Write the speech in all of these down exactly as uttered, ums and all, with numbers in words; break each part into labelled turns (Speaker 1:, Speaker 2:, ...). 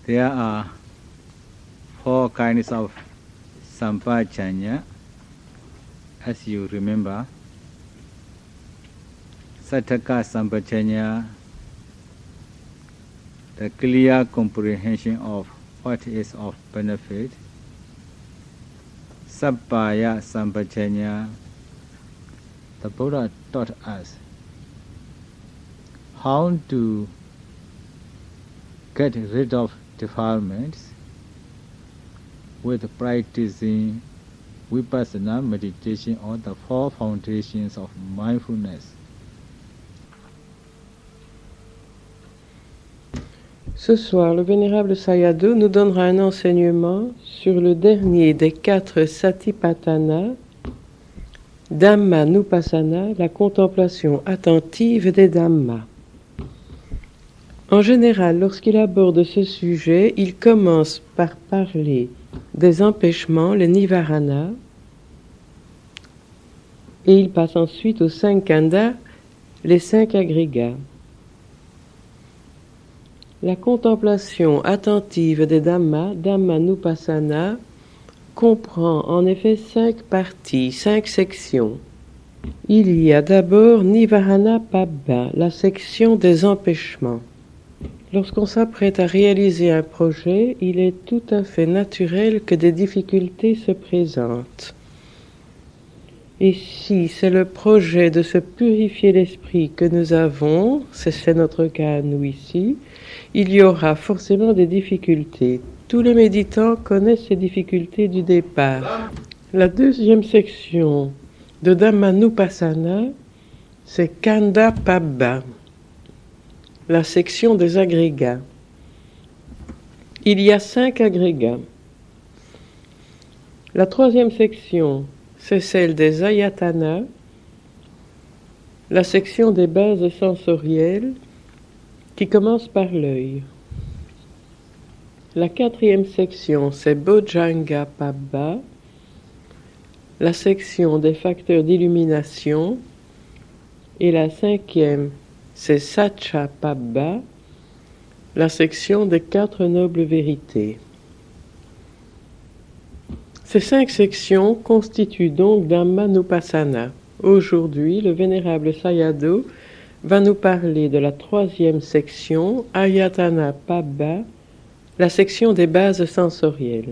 Speaker 1: There are four kinds of sampajanya, as you remember. Sataka sampajanya, the clear comprehension of what is of benefit. Sappaya sampajanya, the Buddha taught us how to get rid of defilements with practicing vipassana meditation or the four foundations of mindfulness.
Speaker 2: Ce soir, le vénérable Sayadaw nous donnera un enseignement sur le dernier des quatre satipatthana, Dhammanupassana, la contemplation attentive des Dhammas. En général, lorsqu'il aborde ce sujet, il commence par parler des empêchements, les nivarana, et il passe ensuite aux cinq khandhas, les cinq agrégats. La contemplation attentive des Dhammas, Dhammanupassana, comprend en effet cinq parties, cinq sections. Il y a d'abord Nivarana Pabbha, la section des empêchements. Lorsqu'on s'apprête à réaliser un projet, il est tout à fait naturel que des difficultés se présentent. Et si c'est le projet de se purifier l'esprit que nous avons, c'est notre cas à nous ici, il y aura forcément des difficultés. Tous les méditants connaissent ces difficultés du départ. La deuxième section de Dhammanupassana, c'est Khandha Pabbha, la section des agrégats. Il y a cinq agrégats. La troisième section, c'est celle des ayatana, la section des bases sensorielles qui commence par l'œil. La quatrième section, c'est Bojjhanga Pabbha, la section des facteurs d'illumination. Et la cinquième, c'est Satcha Pabbha, la section des quatre nobles vérités. Ces cinq sections constituent donc Dhammanupassana. Aujourd'hui, le vénérable Sayadaw va nous parler de la troisième section, Ayatana Pabbha, la section des bases sensorielles.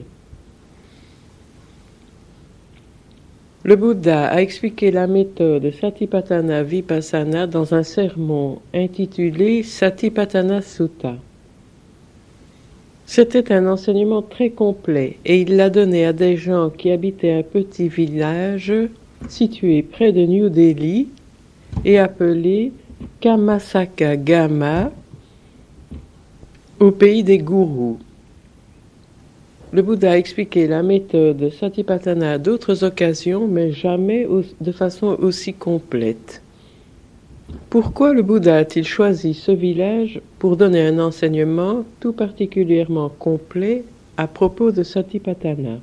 Speaker 2: Le Bouddha a expliqué la méthode Satipatthana Vipassana dans un sermon intitulé Satipatthana Sutta. C'était un enseignement très complet et il l'a donné à des gens qui habitaient un petit village situé près de New Delhi et appelé Kamasaka Gama, au pays des gourous. Le Bouddha a expliqué la méthode Satipatthana à d'autres occasions, mais jamais de façon aussi complète. Pourquoi le Bouddha a-t-il choisi ce village pour donner un enseignement tout particulièrement complet à propos de Satipatthana?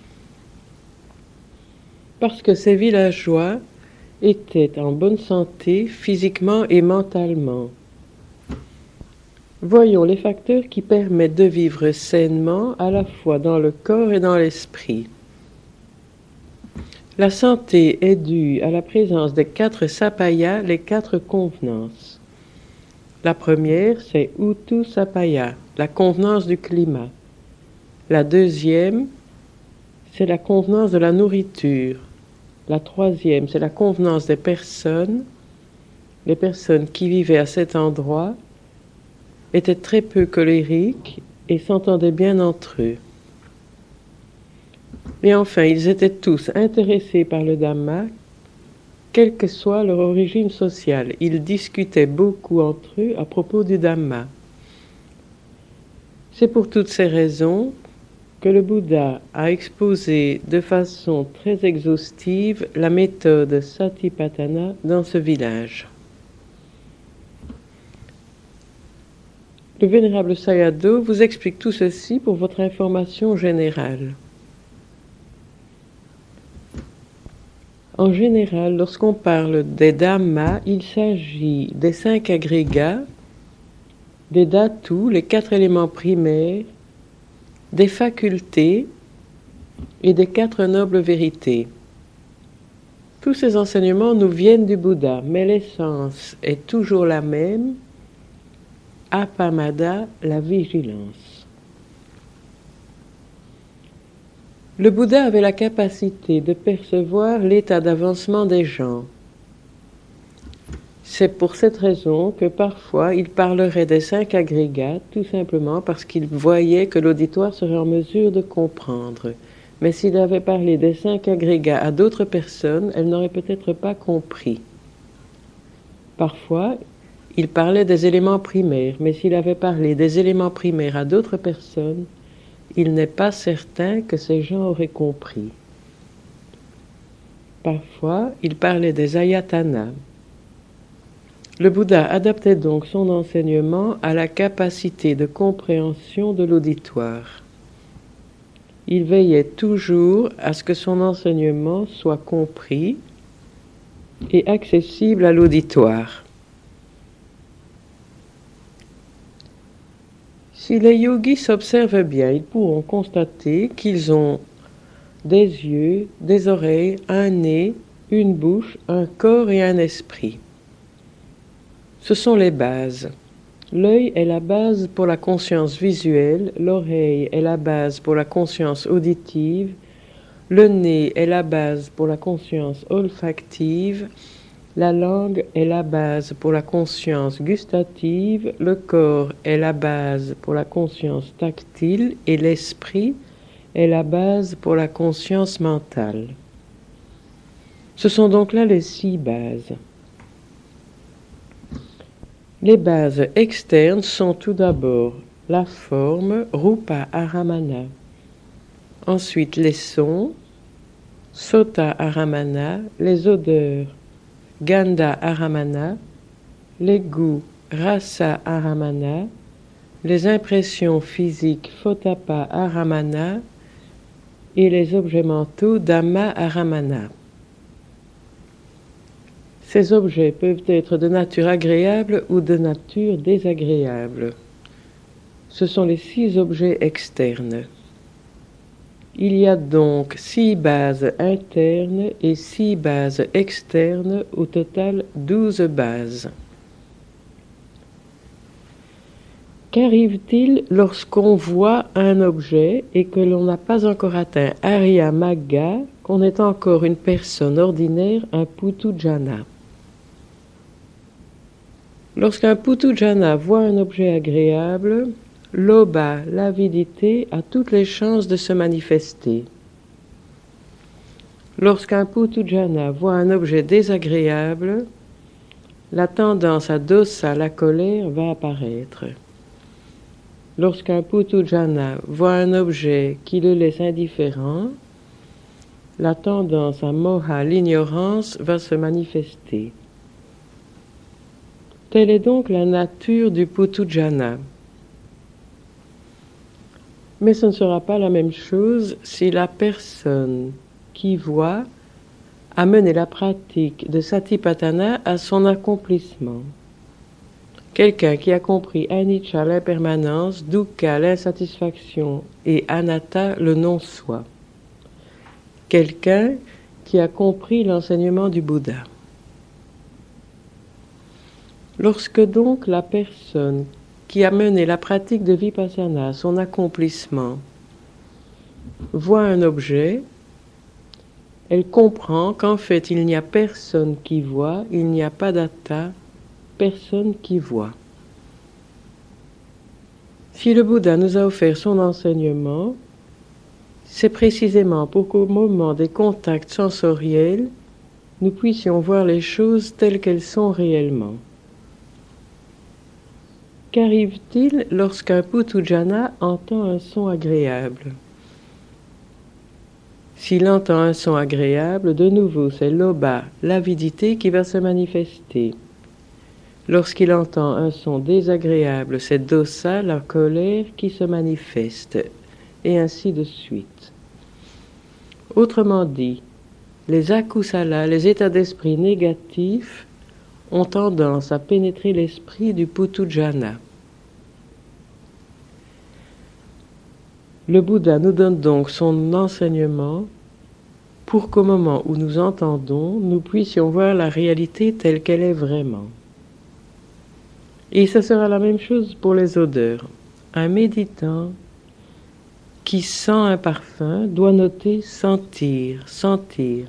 Speaker 2: Parce que ces villageois étaient en bonne santé physiquement et mentalement. Voyons les facteurs qui permettent de vivre sainement à la fois dans le corps et dans l'esprit. La santé est due à la présence des quatre sapayas, les quatre convenances. La première, c'est Utu Sapaya, la convenance du climat. La deuxième, c'est la convenance de la nourriture. La troisième, c'est la convenance des personnes. Les personnes qui vivaient à cet endroit étaient très peu colériques et s'entendaient bien entre eux. Et enfin, ils étaient tous intéressés par le Dhamma, quelle que soit leur origine sociale. Ils discutaient beaucoup entre eux à propos du Dhamma. C'est pour toutes ces raisons que le Bouddha a exposé de façon très exhaustive la méthode Satipatthana dans ce village. Le vénérable Sayadaw vous explique tout ceci pour votre information générale. En général, lorsqu'on parle des Dhammas, il s'agit des cinq agrégats, des dhatus, les quatre éléments primaires, des facultés et des quatre nobles vérités. Tous ces enseignements nous viennent du Bouddha, mais l'essence est toujours la même, Appamada, la vigilance. Le Bouddha avait la capacité de percevoir l'état d'avancement des gens. C'est pour cette raison que parfois il parlerait des cinq agrégats, tout simplement parce qu'il voyait que l'auditoire serait en mesure de comprendre. Mais s'il avait parlé des cinq agrégats à d'autres personnes, elles n'auraient peut-être pas compris. Parfois, il parlait des éléments primaires, mais s'il avait parlé des éléments primaires à d'autres personnes, il n'est pas certain que ces gens auraient compris. Parfois, il parlait des ayatanas. Le Bouddha adaptait donc son enseignement à la capacité de compréhension de l'auditoire. Il veillait toujours à ce que son enseignement soit compris et accessible à l'auditoire. Si les yogis s'observent bien, ils pourront constater qu'ils ont des yeux, des oreilles, un nez, une bouche, un corps et un esprit. Ce sont les bases. L'œil est la base pour la conscience visuelle, l'oreille est la base pour la conscience auditive, le nez est la base pour la conscience olfactive, la langue est la base pour la conscience gustative, le corps est la base pour la conscience tactile et l'esprit est la base pour la conscience mentale. Ce sont donc là les six bases. Les bases externes sont tout d'abord la forme, Rupa Aramana. Ensuite les sons, Sota Aramana, les odeurs, Gandha Aramana, les goûts, Rasa Aramana, les impressions physiques, Photapa Aramana, et les objets mentaux, Dhamma Aramana. Ces objets peuvent être de nature agréable ou de nature désagréable. Ce sont les six objets externes. Il y a donc six bases internes et six bases externes, au total douze bases. Qu'arrive-t-il lorsqu'on voit un objet et que l'on n'a pas encore atteint Arya Magga, qu'on est encore une personne ordinaire, un Puthujjana? Lorsqu'un Puthujjana voit un objet agréable, l'obha, l'avidité, a toutes les chances de se manifester. Lorsqu'un Puthujjana voit un objet désagréable, la tendance à dosa, la colère, va apparaître. Lorsqu'un Puthujjana voit un objet qui le laisse indifférent, la tendance à moha, l'ignorance, va se manifester. Telle est donc la nature du Puthujjana. Mais ce ne sera pas la même chose si la personne qui voit a mené la pratique de Satipatthana à son accomplissement. Quelqu'un qui a compris anicca, l'impermanence, dukkha, l'insatisfaction, et anatta, le non-soi. Quelqu'un qui a compris l'enseignement du Bouddha. Lorsque donc la personne qui a mené la pratique de Vipassana à son accomplissement voit un objet, elle comprend qu'en fait il n'y a personne qui voit, il n'y a pas d'atta, personne qui voit. Si le Bouddha nous a offert son enseignement, c'est précisément pour qu'au moment des contacts sensoriels, nous puissions voir les choses telles qu'elles sont réellement. Qu'arrive-t-il lorsqu'un Puthujjana entend un son agréable? S'il entend un son agréable, de nouveau c'est l'obha, l'avidité, qui va se manifester. Lorsqu'il entend un son désagréable, c'est dosa, la colère, qui se manifeste, et ainsi de suite. Autrement dit, les akusala, les états d'esprit négatifs, ont tendance à pénétrer l'esprit du Puthujjana. Le Bouddha nous donne donc son enseignement pour qu'au moment où nous entendons, nous puissions voir la réalité telle qu'elle est vraiment. Et ce sera la même chose pour les odeurs. Un méditant qui sent un parfum doit noter sentir, sentir.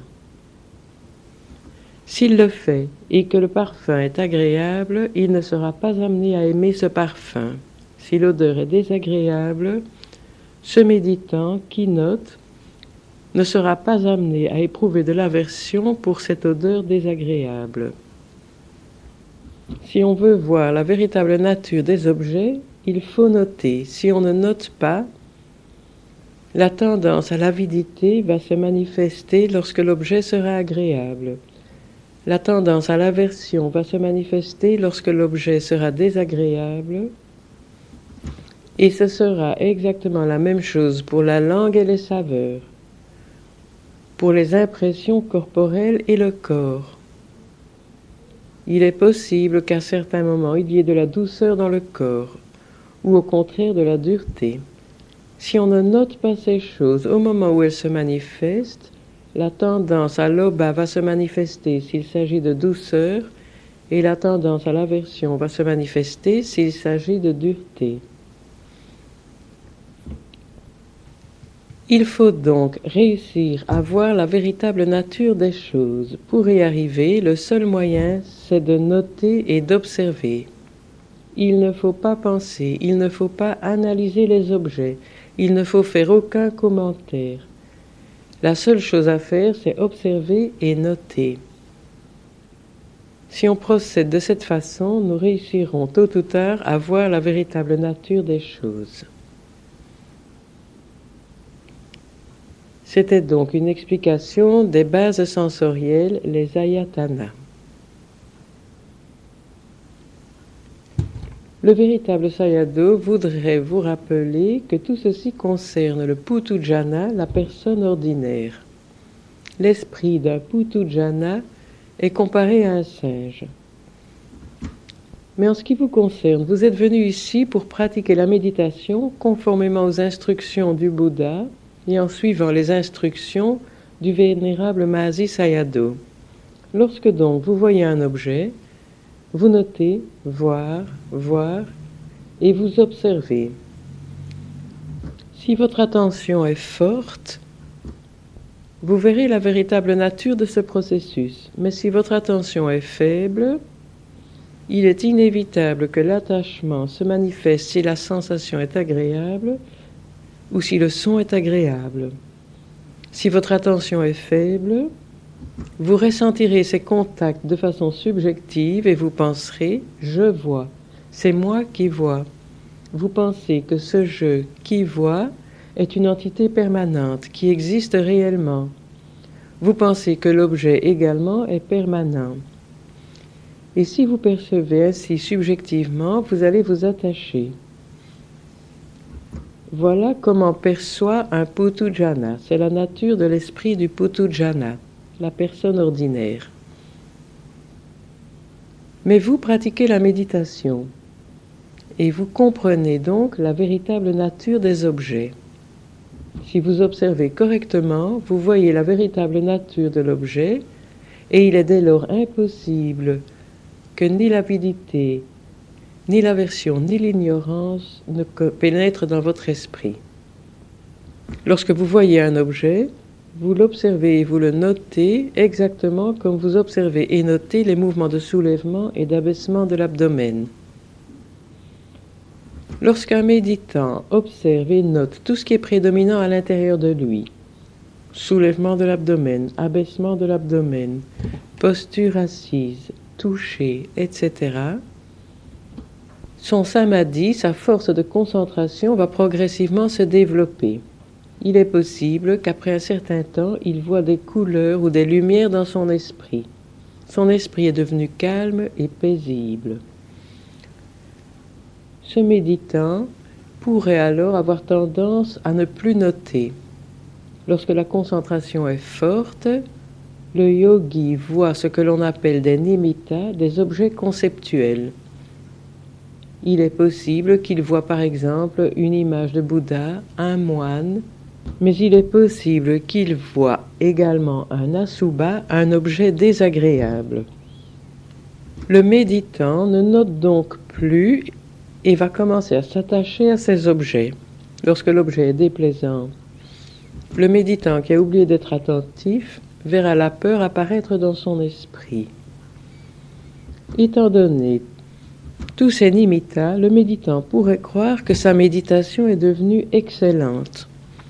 Speaker 2: S'il le fait et que le parfum est agréable, il ne sera pas amené à aimer ce parfum. Si l'odeur est désagréable, ce méditant qui note ne sera pas amené à éprouver de l'aversion pour cette odeur désagréable. Si on veut voir la véritable nature des objets, il faut noter. Si on ne note pas, la tendance à l'avidité va se manifester lorsque l'objet sera agréable. La tendance à l'aversion va se manifester lorsque l'objet sera désagréable. Et ce sera exactement la même chose pour la langue et les saveurs, pour les impressions corporelles et le corps. Il est possible qu'à certains moments, il y ait de la douceur dans le corps, ou au contraire de la dureté. Si on ne note pas ces choses au moment où elles se manifestent, la tendance à l'oba va se manifester s'il s'agit de douceur, et la tendance à l'aversion va se manifester s'il s'agit de dureté. Il faut donc réussir à voir la véritable nature des choses. Pour y arriver, le seul moyen, c'est de noter et d'observer. Il ne faut pas penser, il ne faut pas analyser les objets, il ne faut faire aucun commentaire. La seule chose à faire, c'est observer et noter. Si on procède de cette façon, nous réussirons tôt ou tard à voir la véritable nature des choses. C'était donc une explication des bases sensorielles, les ayatanas. Le véritable Sayadaw voudrait vous rappeler que tout ceci concerne le Puthujjana, la personne ordinaire. L'esprit d'un Puthujjana est comparé à un singe. Mais en ce qui vous concerne, vous êtes venu ici pour pratiquer la méditation conformément aux instructions du Bouddha et en suivant les instructions du vénérable Mahasi Sayadaw. Lorsque donc vous voyez un objet, vous notez, voir, voir, et vous observez. Si votre attention est forte, vous verrez la véritable nature de ce processus. Mais si votre attention est faible, il est inévitable que l'attachement se manifeste si la sensation est agréable ou si le son est agréable. Si votre attention est faible, vous ressentirez ces contacts de façon subjective et vous penserez « je vois ». C'est moi qui vois. Vous pensez que ce « je » qui voit est une entité permanente qui existe réellement. Vous pensez que l'objet également est permanent. Et si vous percevez ainsi subjectivement, vous allez vous attacher. Voilà comment perçoit un Puthujjana. C'est la nature de l'esprit du Puthujjana, la personne ordinaire. Mais vous pratiquez la méditation et vous comprenez donc la véritable nature des objets. Si vous observez correctement, vous voyez la véritable nature de l'objet et il est dès lors impossible que ni l'avidité, ni l'aversion, ni l'ignorance ne pénètrent dans votre esprit. Lorsque vous voyez un objet, vous l'observez et vous le notez exactement comme vous observez et notez les mouvements de soulèvement et d'abaissement de l'abdomen. Lorsqu'un méditant observe et note tout ce qui est prédominant à l'intérieur de lui, soulèvement de l'abdomen, abaissement de l'abdomen, posture assise, toucher, et cetera, son samadhi, sa force de concentration, va progressivement se développer. Il est possible qu'après un certain temps, il voit des couleurs ou des lumières dans son esprit. Son esprit est devenu calme et paisible. Ce méditant pourrait alors avoir tendance à ne plus noter. Lorsque la concentration est forte, le yogi voit ce que l'on appelle des nimittas, des objets conceptuels. Il est possible qu'il voit par exemple une image de Bouddha, un moine, mais il est possible qu'il voit également un asubha, un objet désagréable. Le méditant ne note donc plus et va commencer à s'attacher à ces objets. Lorsque l'objet est déplaisant, le méditant qui a oublié d'être attentif verra la peur apparaître dans son esprit. Étant donné tous ces nimittas, le méditant pourrait croire que sa méditation est devenue excellente.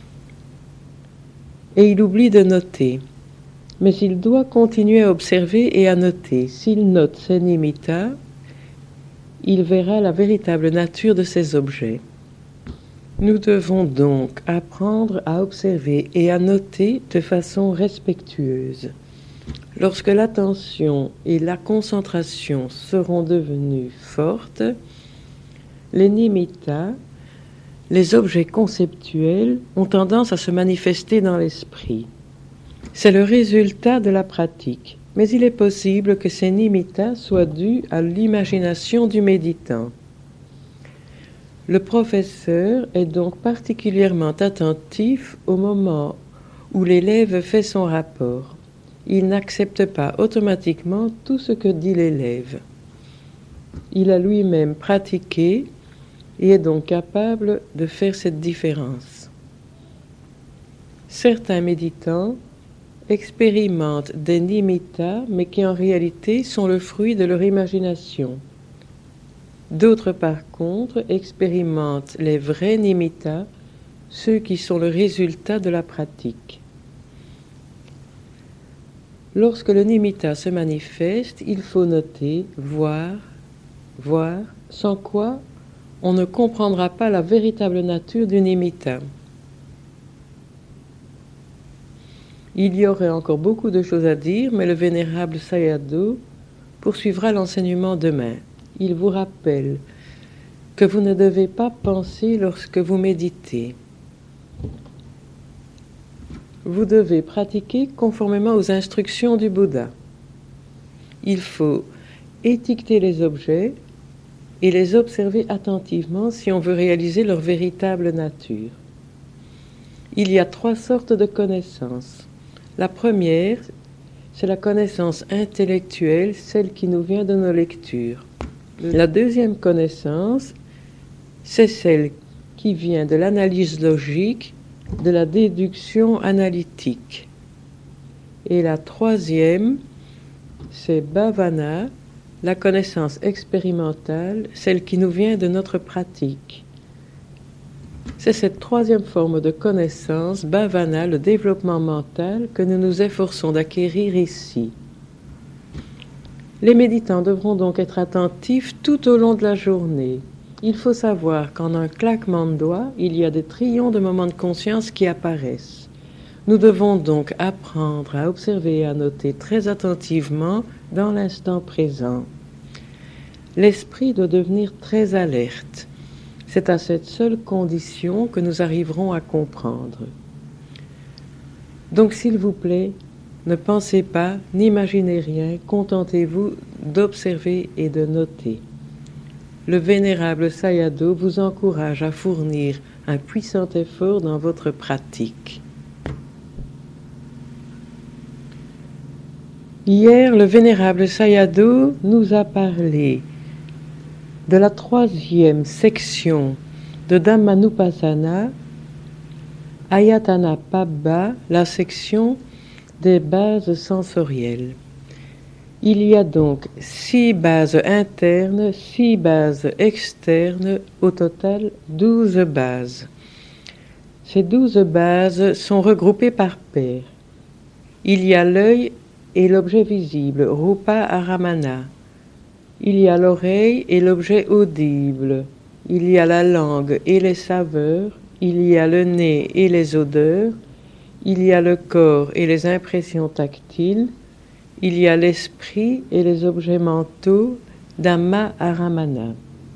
Speaker 2: Et il oublie de noter. Mais il doit continuer à observer et à noter. S'il note ces nimittas, il verra la véritable nature de ces objets. Nous devons donc apprendre à observer et à noter de façon respectueuse. Lorsque l'attention et la concentration seront devenues fortes, les nimittas, les objets conceptuels, ont tendance à se manifester dans l'esprit. C'est le résultat de la pratique, mais il est possible que ces nimittas soient dus à l'imagination du méditant. Le professeur est donc particulièrement attentif au moment où l'élève fait son rapport. Il n'accepte pas automatiquement tout ce que dit l'élève. Il a lui-même pratiqué et est donc capable de faire cette différence. Certains méditants expérimentent des nimittas, mais qui en réalité sont le fruit de leur imagination. D'autres, par contre, expérimentent les vrais nimittas, ceux qui sont le résultat de la pratique. Lorsque le nimitta se manifeste, il faut noter, voir, voir, sans quoi on ne comprendra pas la véritable nature du nimitta. Il y aurait encore beaucoup de choses à dire, mais le vénérable Sayadaw poursuivra l'enseignement demain. Il vous rappelle que vous ne devez pas penser lorsque vous méditez. Vous devez pratiquer conformément aux instructions du Bouddha. Il faut étiqueter les objets et les observer attentivement si on veut réaliser leur véritable nature. Il y a trois sortes de connaissances. La première, c'est la connaissance intellectuelle, celle qui nous vient de nos lectures. La deuxième connaissance, c'est celle qui vient de l'analyse logique, de la déduction analytique. Et la troisième, c'est bhavana, la connaissance expérimentale, celle qui nous vient de notre pratique. C'est cette troisième forme de connaissance, bhavana, le développement mental, que nous nous efforçons d'acquérir ici. Les méditants devront donc être attentifs tout au long de la journée. Il faut savoir qu'en un claquement de doigts, il y a des trillions de moments de conscience qui apparaissent. Nous devons donc apprendre à observer et à noter très attentivement dans l'instant présent. L'esprit doit devenir très alerte. C'est à cette seule condition que nous arriverons à comprendre. Donc, s'il vous plaît, ne pensez pas, n'imaginez rien, contentez-vous d'observer et de noter. Le vénérable Sayadaw vous encourage à fournir un puissant effort dans votre pratique. Hier, le vénérable Sayadaw nous a parlé de la troisième section de Dhammanupassana, Ayatana Pabbha, la section des bases sensorielles. Il y a donc six bases internes, six bases externes, au total douze bases. Ces douze bases sont regroupées par paires. Il y a l'œil et l'objet visible, Rupa Aramana. Il y a l'oreille et l'objet audible. Il y a la langue et les saveurs. Il y a le nez et les odeurs. Il y a le corps et les impressions tactiles. Il y a l'esprit et les objets mentaux, Dhamma Aramana.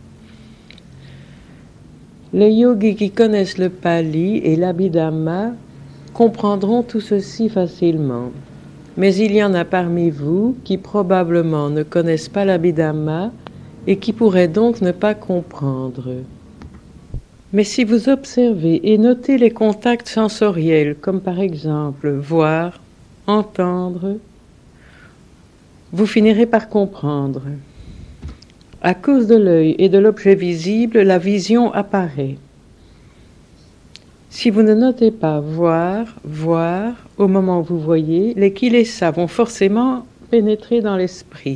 Speaker 2: Les yogis qui connaissent le Pali et l'Abhidhamma comprendront tout ceci facilement. Mais il y en a parmi vous qui probablement ne connaissent pas l'Abhidhamma et qui pourrait donc ne pas comprendre. Mais si vous observez et notez les contacts sensoriels, comme par exemple voir, entendre, vous finirez par comprendre. À cause de l'œil et de l'objet visible, la vision apparaît. Si vous ne notez pas voir, voir, au moment où vous voyez, les kilesa vont forcément pénétrer dans l'esprit.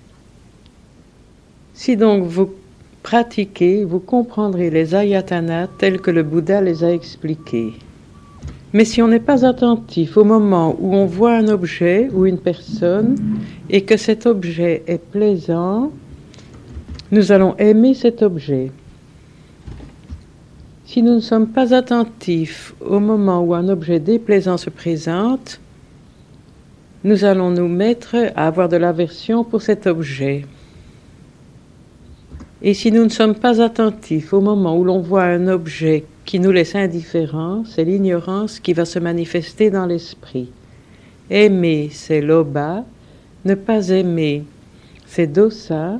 Speaker 2: Si donc vous pratiquez, vous comprendrez les ayatanas tels que le Bouddha les a expliqués. Mais si on n'est pas attentif au moment où on voit un objet ou une personne et que cet objet est plaisant, nous allons aimer cet objet. Si nous ne sommes pas attentifs au moment où un objet déplaisant se présente, nous allons nous mettre à avoir de l'aversion pour cet objet. Et si nous ne sommes pas attentifs au moment où l'on voit un objet qui nous laisse indifférents, c'est l'ignorance qui va se manifester dans l'esprit. Aimer, c'est loba, ne pas aimer, c'est dosa,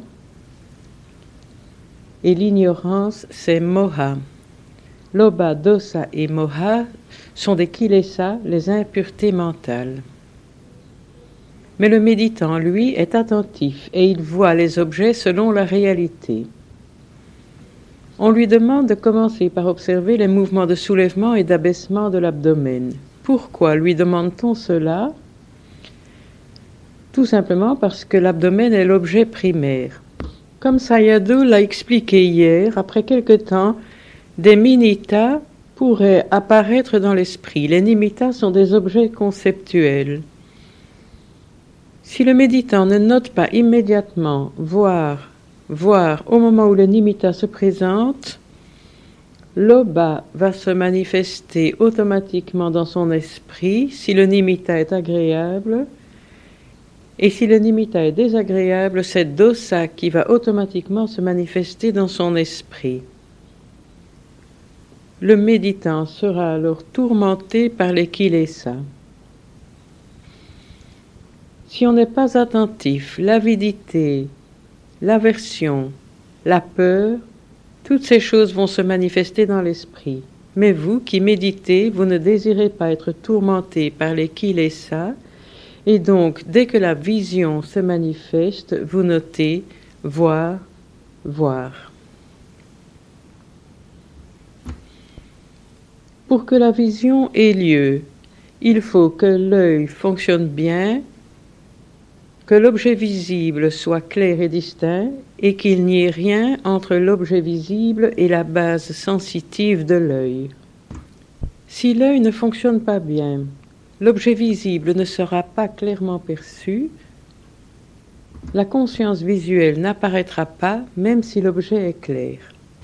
Speaker 2: et l'ignorance, c'est moha. Loba, dosa et moha sont des kilesa, les impuretés mentales. Mais le méditant, lui, est attentif et il voit les objets selon la réalité. On lui demande de commencer par observer les mouvements de soulèvement et d'abaissement de l'abdomen. Pourquoi lui demande-t-on cela? Tout simplement parce que l'abdomen est l'objet primaire. Comme Sayadaw l'a expliqué hier, après quelque temps, des nimitta pourraient apparaître dans l'esprit. Les nimitta sont des objets conceptuels. Si le méditant ne note pas immédiatement voir, voir au moment où le nimitta se présente, l'oba va se manifester automatiquement dans son esprit si le nimitta est agréable, et si le nimitta est désagréable, c'est dosa qui va automatiquement se manifester dans son esprit. Le méditant sera alors tourmenté par les kilesa. Si on n'est pas attentif, l'avidité, l'aversion, la peur, toutes ces choses vont se manifester dans l'esprit. Mais vous qui méditez, vous ne désirez pas être tourmenté par les kilesa, et donc dès que la vision se manifeste, vous notez voir, voir. Pour que la vision ait lieu, il faut que l'œil fonctionne bien, que l'objet visible soit clair et distinct et qu'il n'y ait rien entre l'objet visible et la base sensitive de l'œil. Si l'œil ne fonctionne pas bien, l'objet visible ne sera pas clairement perçu, la conscience visuelle n'apparaîtra pas même si l'objet est clair.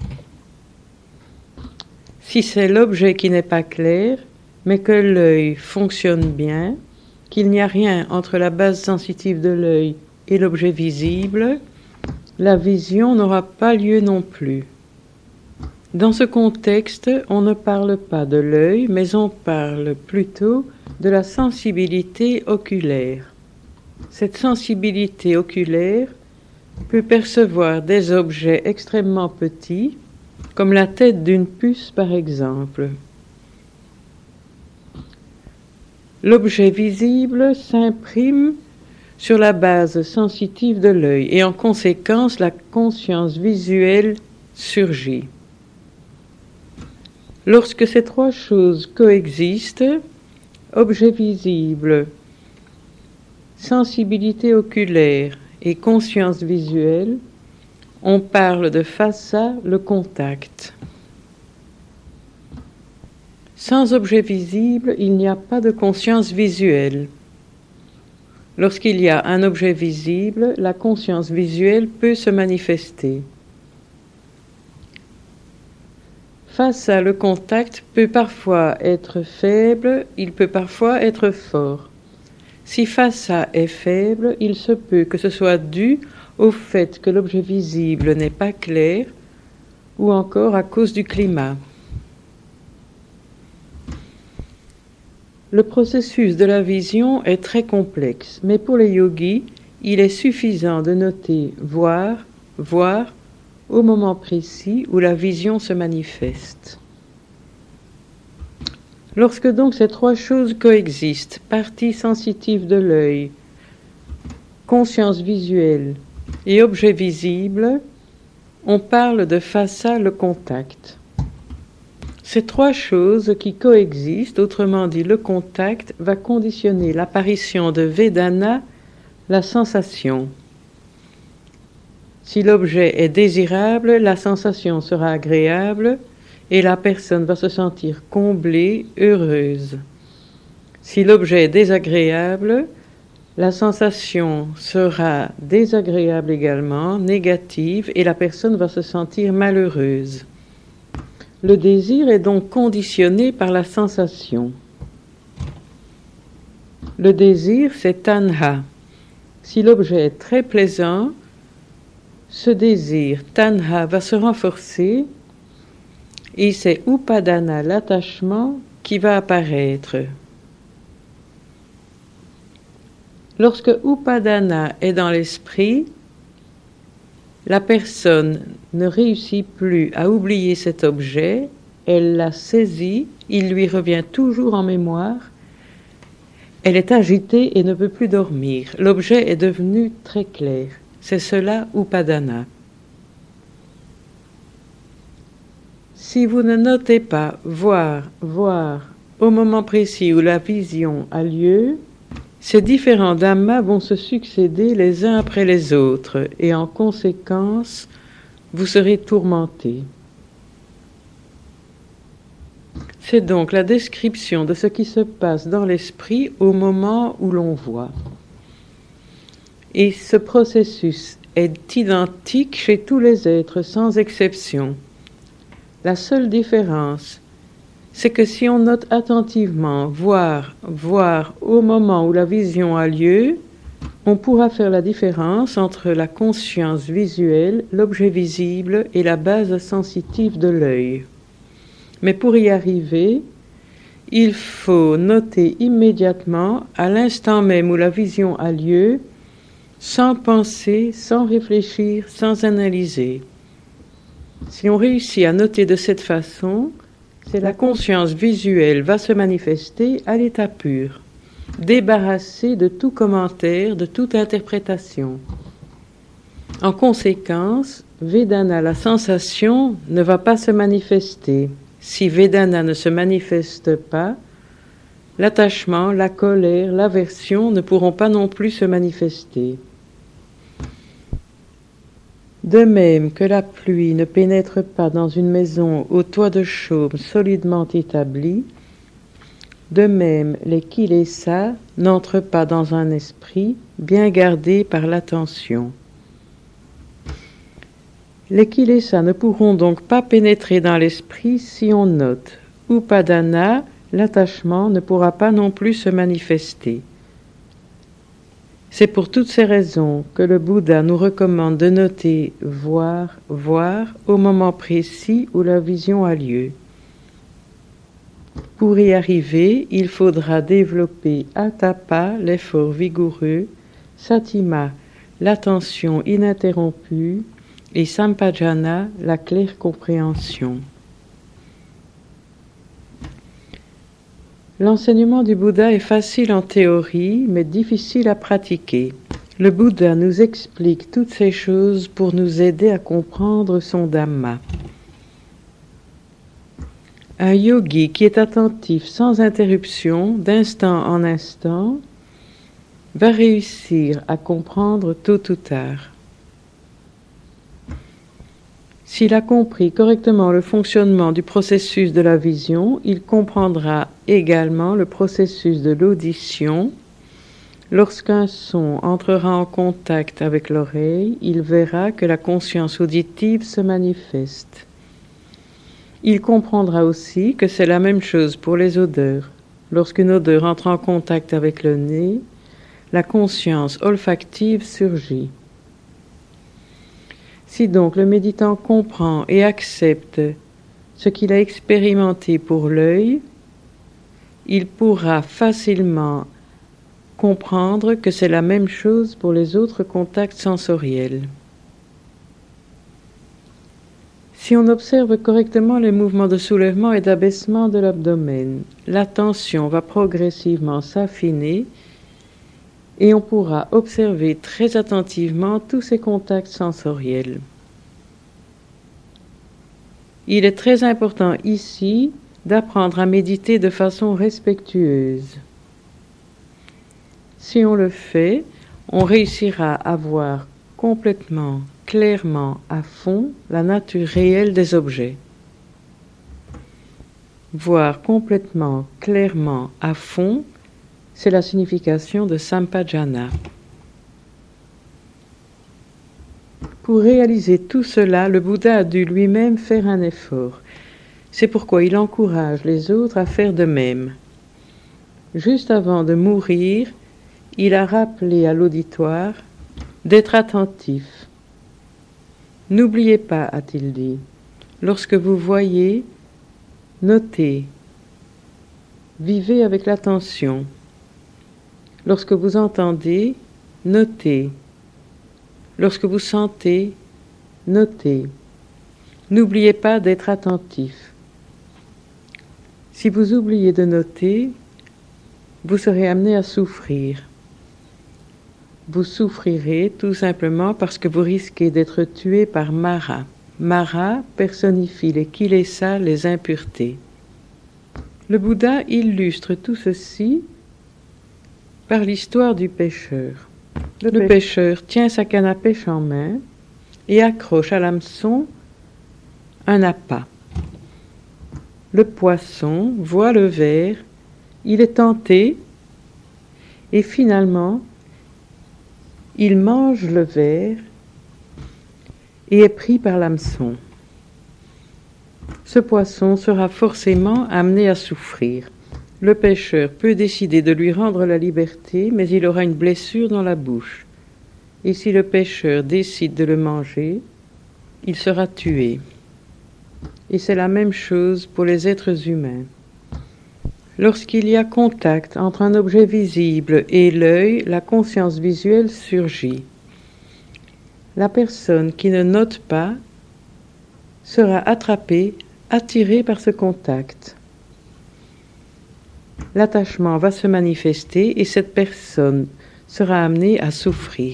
Speaker 2: Si c'est l'objet qui n'est pas clair, mais que l'œil fonctionne bien, qu'il n'y a rien entre la base sensitive de l'œil et l'objet visible, la vision n'aura pas lieu non plus. Dans ce contexte, on ne parle pas de l'œil, mais on parle plutôt de la sensibilité oculaire. Cette sensibilité oculaire peut percevoir des objets extrêmement petits, comme la tête d'une puce par exemple. L'objet visible s'imprime sur la base sensitive de l'œil et en conséquence la conscience visuelle surgit. Lorsque ces trois choses coexistent, objet visible, sensibilité oculaire et conscience visuelle, on parle de phassa, le contact. Sans objet visible, il n'y a pas de conscience visuelle. Lorsqu'il y a un objet visible, la conscience visuelle peut se manifester. Face à le contact peut parfois être faible, il peut parfois être fort. Si phassa est faible, il se peut que ce soit dû au fait que l'objet visible n'est pas clair ou encore à cause du climat. Le processus de la vision est très complexe, mais pour les yogis, il est suffisant de noter voir, voir au moment précis où la vision se manifeste. Lorsque donc ces trois choses coexistent, partie sensitive de l'œil, conscience visuelle et objet visible, on parle de phassa, le contact. Ces trois choses qui coexistent, autrement dit le contact, va conditionner l'apparition de Vedana, la sensation. Si l'objet est désirable, la sensation sera agréable et la personne va se sentir comblée, heureuse. Si l'objet est désagréable, la sensation sera désagréable également, négative, et la personne va se sentir malheureuse. Le désir est donc conditionné par la sensation. Le désir, c'est tanha. Si l'objet est très plaisant, ce désir, tanha, va se renforcer et c'est upadana, l'attachement, qui va apparaître. Lorsque upadana est dans l'esprit, la personne ne réussit plus à oublier cet objet, elle l'a saisi, il lui revient toujours en mémoire, elle est agitée et ne peut plus dormir. L'objet est devenu très clair. C'est cela upadana. Si vous ne notez pas voir, voir au moment précis où la vision a lieu, ces différents dhammas vont se succéder les uns après les autres et en conséquence, vous serez tourmentés. C'est donc la description de ce qui se passe dans l'esprit au moment où l'on voit. Et ce processus est identique chez tous les êtres sans exception. La seule différence, c'est que si on note attentivement voir, voir au moment où la vision a lieu, on pourra faire la différence entre la conscience visuelle, l'objet visible et la base sensitive de l'œil. Mais pour y arriver, il faut noter immédiatement, à l'instant même où la vision a lieu, sans penser, sans réfléchir, sans analyser. Si on réussit à noter de cette façon, c'est la conscience visuelle va se manifester à l'état pur, débarrassée de tout commentaire, de toute interprétation. En conséquence, Vedana, la sensation, ne va pas se manifester. Si Vedana ne se manifeste pas, l'attachement, la colère, l'aversion ne pourront pas non plus se manifester. De même que la pluie ne pénètre pas dans une maison au toit de chaume solidement établi, de même les kilesas n'entrent pas dans un esprit bien gardé par l'attention. Les kilesas ne pourront donc pas pénétrer dans l'esprit si on note. Upadana, l'attachement, ne pourra pas non plus se manifester. C'est pour toutes ces raisons que le Bouddha nous recommande de noter voir, voir au moment précis où la vision a lieu. Pour y arriver, il faudra développer atapa, l'effort vigoureux, satima, l'attention ininterrompue, et sampajana, la claire compréhension. L'enseignement du Bouddha est facile en théorie, mais difficile à pratiquer. Le Bouddha nous explique toutes ces choses pour nous aider à comprendre son Dhamma. Un yogi qui est attentif sans interruption, d'instant en instant, va réussir à comprendre tôt ou tard. S'il a compris correctement le fonctionnement du processus de la vision, il comprendra également le processus de l'audition. Lorsqu'un son entrera en contact avec l'oreille, il verra que la conscience auditive se manifeste. Il comprendra aussi que c'est la même chose pour les odeurs. Lorsqu'une odeur entre en contact avec le nez, la conscience olfactive surgit. Si donc le méditant comprend et accepte ce qu'il a expérimenté pour l'œil, il pourra facilement comprendre que c'est la même chose pour les autres contacts sensoriels. Si on observe correctement les mouvements de soulèvement et d'abaissement de l'abdomen, l'attention va progressivement s'affiner et on pourra observer très attentivement tous ces contacts sensoriels. Il est très important ici d'apprendre à méditer de façon respectueuse. Si on le fait, on réussira à voir complètement, clairement, à fond, la nature réelle des objets. Voir complètement, clairement, à fond, c'est la signification de Sampajana. Pour réaliser tout cela, le Bouddha a dû lui-même faire un effort. C'est pourquoi il encourage les autres à faire de même. Juste avant de mourir, il a rappelé à l'auditoire d'être attentif. N'oubliez pas, a-t-il dit, lorsque vous voyez, notez, vivez avec l'attention. Lorsque vous entendez, notez. Lorsque vous sentez, notez. N'oubliez pas d'être attentif. Si vous oubliez de noter, vous serez amené à souffrir. Vous souffrirez tout simplement parce que vous risquez d'être tué par Mara. Mara personnifie les kilesa, les impuretés. Le Bouddha illustre tout ceci par l'histoire du pêcheur. Le, Le pêcheur tient sa canne à pêche en main et accroche à l'hameçon un appât. Le poisson voit le ver, il est tenté et finalement il mange le ver et est pris par l'hameçon. Ce poisson sera forcément amené à souffrir. Le pêcheur peut décider de lui rendre la liberté, mais il aura une blessure dans la bouche. Et si le pêcheur décide de le manger, il sera tué. Et c'est la même chose pour les êtres humains. Lorsqu'il y a contact entre un objet visible et l'œil, la conscience visuelle surgit. La personne qui ne note pas sera attrapée, attirée par ce contact. L'attachement va se manifester et cette personne sera amenée à souffrir.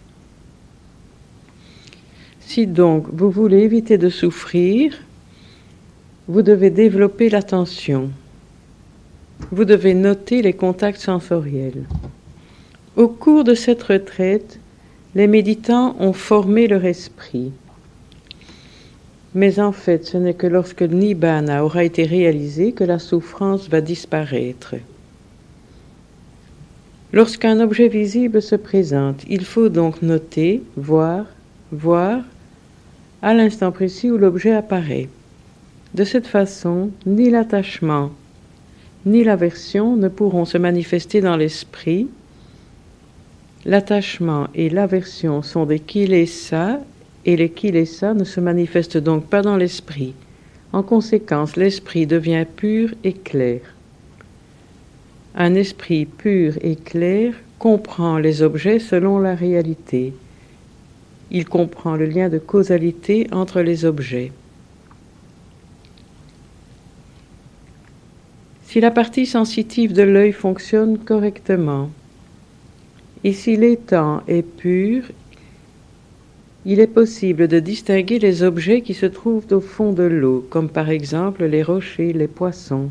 Speaker 2: Si donc vous voulez éviter de souffrir, vous devez développer l'attention. Vous devez noter les contacts sensoriels. Au cours de cette retraite, les méditants ont formé leur esprit. Mais en fait, ce n'est que lorsque le Nibbana aura été réalisé que la souffrance va disparaître. Lorsqu'un objet visible se présente, il faut donc noter, voir, voir, à l'instant précis où l'objet apparaît. De cette façon, ni l'attachement, ni l'aversion ne pourront se manifester dans l'esprit. L'attachement et l'aversion sont des kilesa, et les kilesa ne se manifestent donc pas dans l'esprit. En conséquence, l'esprit devient pur et clair. Un esprit pur et clair comprend les objets selon la réalité. Il comprend le lien de causalité entre les objets. Si la partie sensitive de l'œil fonctionne correctement, et si l'étang est pur, il est possible de distinguer les objets qui se trouvent au fond de l'eau, comme par exemple les rochers, les poissons.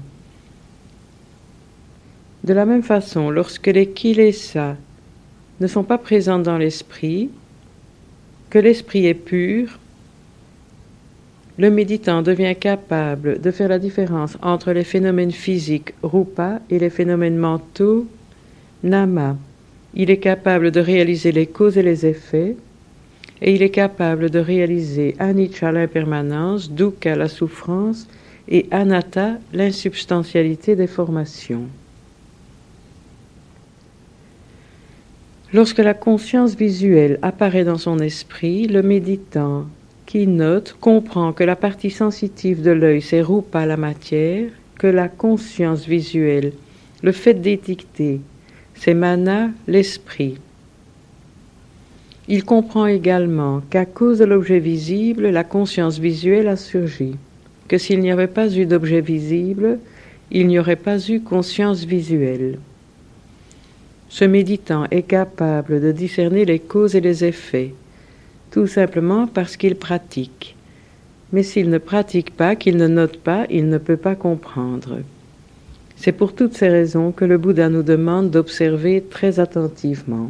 Speaker 2: De la même façon, lorsque les kilesa ne sont pas présents dans l'esprit, que l'esprit est pur, le méditant devient capable de faire la différence entre les phénomènes physiques rupa et les phénomènes mentaux nama. Il est capable de réaliser les causes et les effets, et il est capable de réaliser anicca, l'impermanence, dukkha, la souffrance, et anatta, l'insubstantialité des formations. Lorsque la conscience visuelle apparaît dans son esprit, le méditant qui note comprend que la partie sensitive de l'œil, c'est rupa, la matière, que la conscience visuelle, le fait d'étiqueter, c'est mana, l'esprit. Il comprend également qu'à cause de l'objet visible, la conscience visuelle a surgi, que s'il n'y avait pas eu d'objet visible, il n'y aurait pas eu conscience visuelle. Ce méditant est capable de discerner les causes et les effets, tout simplement parce qu'il pratique. Mais s'il ne pratique pas, qu'il ne note pas, il ne peut pas comprendre. C'est pour toutes ces raisons que le Bouddha nous demande d'observer très attentivement.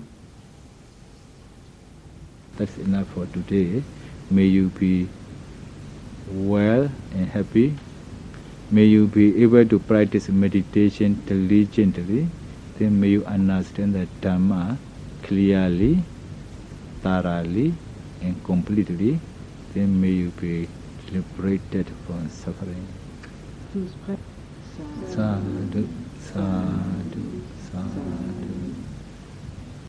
Speaker 1: That's enough for today. May you be well and happy. May you be able to practice meditation diligently. Then may you understand the Dhamma clearly, thoroughly, and completely. Then may you be liberated from suffering. Sadhu, sadhu, sadhu.